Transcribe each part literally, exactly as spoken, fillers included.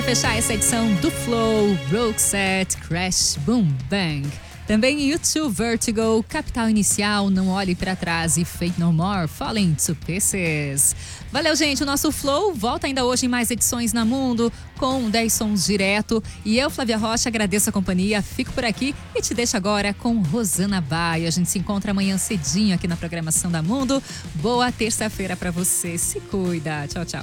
fechar essa edição do Flow, Roxette, Crash, Boom Bang. Também U dois, Vertigo, Capital Inicial, Não Olhe Pra Trás e Fate No More, Falling to Pieces. Valeu, gente, o nosso Flow volta ainda hoje em mais edições na Mundo, com dez sons direto. E eu, Flávia Rocha, agradeço a companhia, fico por aqui e te deixo agora com Rosana Baio. A gente se encontra amanhã cedinho aqui na programação da Mundo. Boa terça-feira pra você, se cuida. Tchau, tchau.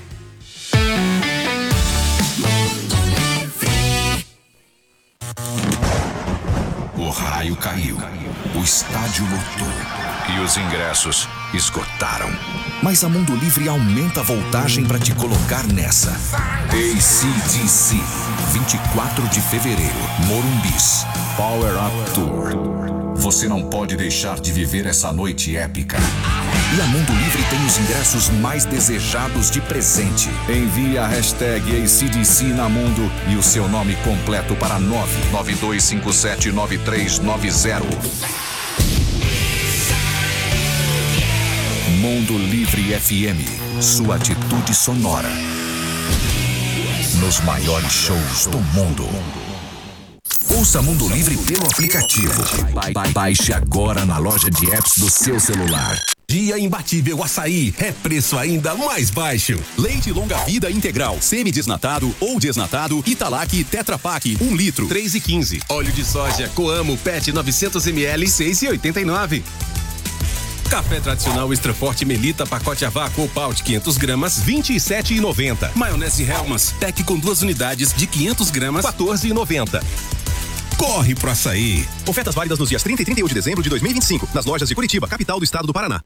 O raio caiu, o estádio lotou e os ingressos esgotaram. Mas a Mundo Livre aumenta a voltagem para te colocar nessa. A C D C, vinte e quatro de fevereiro, Morumbis, Power Up Tour. Você não pode deixar de viver essa noite épica. E a Mundo Livre tem os ingressos mais desejados de presente. Envie a hashtag A C D C na Mundo e o seu nome completo para nove nove dois cinco sete nove três nove zero. Mundo Livre F M, sua atitude sonora. Nos maiores shows do mundo. Ouça Mundo Livre pelo aplicativo. Ba- Baixe agora na loja de apps do seu celular. Dia imbatível Açaí, é preço ainda mais baixo. Leite longa vida integral, semi-desnatado ou desnatado, Italac Tetra Pak, um litro, três e quinze. Óleo de soja Coamo Pet novecentos mililitros, seis e oitenta e nove. Café tradicional extra forte Melita, pacote a vácuo ou paute quinhentas gramas, vinte e sete e noventa. Maionese Hellmann's, pack com duas unidades de quinhentas gramas, quatorze e noventa. Corre pro Açaí. Ofertas válidas nos dias trinta e trinta e um de dezembro de dois mil e vinte e cinco, nas lojas de Curitiba, capital do estado do Paraná.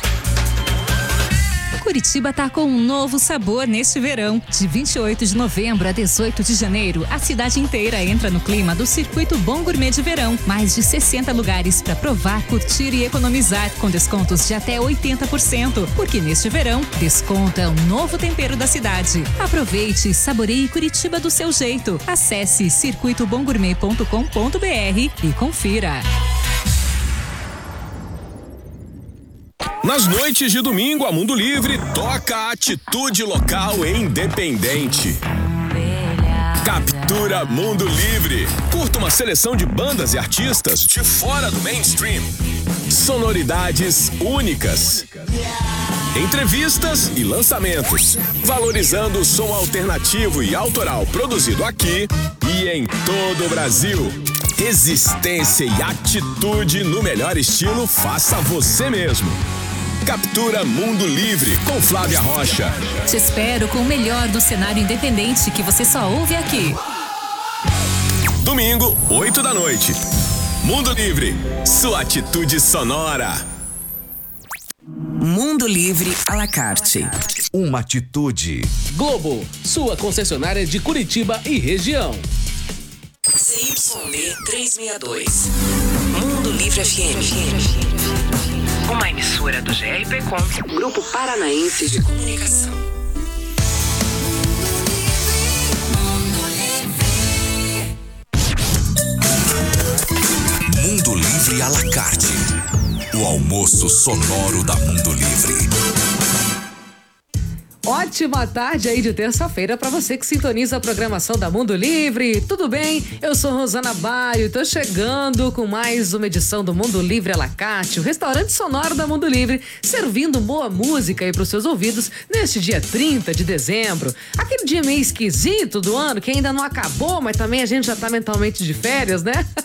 Curitiba tá com um novo sabor neste verão. De vinte e oito de novembro a dezoito de janeiro, a cidade inteira entra no clima do Circuito Bom Gourmet de Verão. Mais de sessenta lugares para provar, curtir e economizar, com descontos de até oitenta por cento. Porque neste verão, desconto é um novo tempero da cidade. Aproveite e saboreie Curitiba do seu jeito. Acesse circuito bom gourmet ponto com ponto b r e confira. Nas noites de domingo, a Mundo Livre toca a atitude local e independente. Captura Mundo Livre. Curta uma seleção de bandas e artistas de fora do mainstream. Sonoridades únicas. Entrevistas e lançamentos. Valorizando o som alternativo e autoral produzido aqui e em todo o Brasil. Resistência e atitude no melhor estilo, faça você mesmo. Captura Mundo Livre com Flávia Rocha. Te espero com o melhor do cenário independente que você só ouve aqui. Domingo, oito da noite. Mundo Livre, sua atitude sonora. Mundo Livre à la carte. Uma atitude. Globo, sua concessionária de Curitiba e região. C Y D trezentos e sessenta e dois. Mundo Livre F M. Uma emissora do G R P Com, Grupo Paranaense de Comunicação. Mundo Livre à la carte. O almoço sonoro da Mundo Livre. Ótima tarde aí de terça-feira para você que sintoniza a programação da Mundo Livre. Tudo bem? Eu sou Rosana Baio e tô chegando com mais uma edição do Mundo Livre à la carte, o restaurante sonoro da Mundo Livre, servindo boa música aí pros seus ouvidos neste dia trinta de dezembro. Aquele dia meio esquisito do ano que ainda não acabou, mas também a gente já tá mentalmente de férias, né?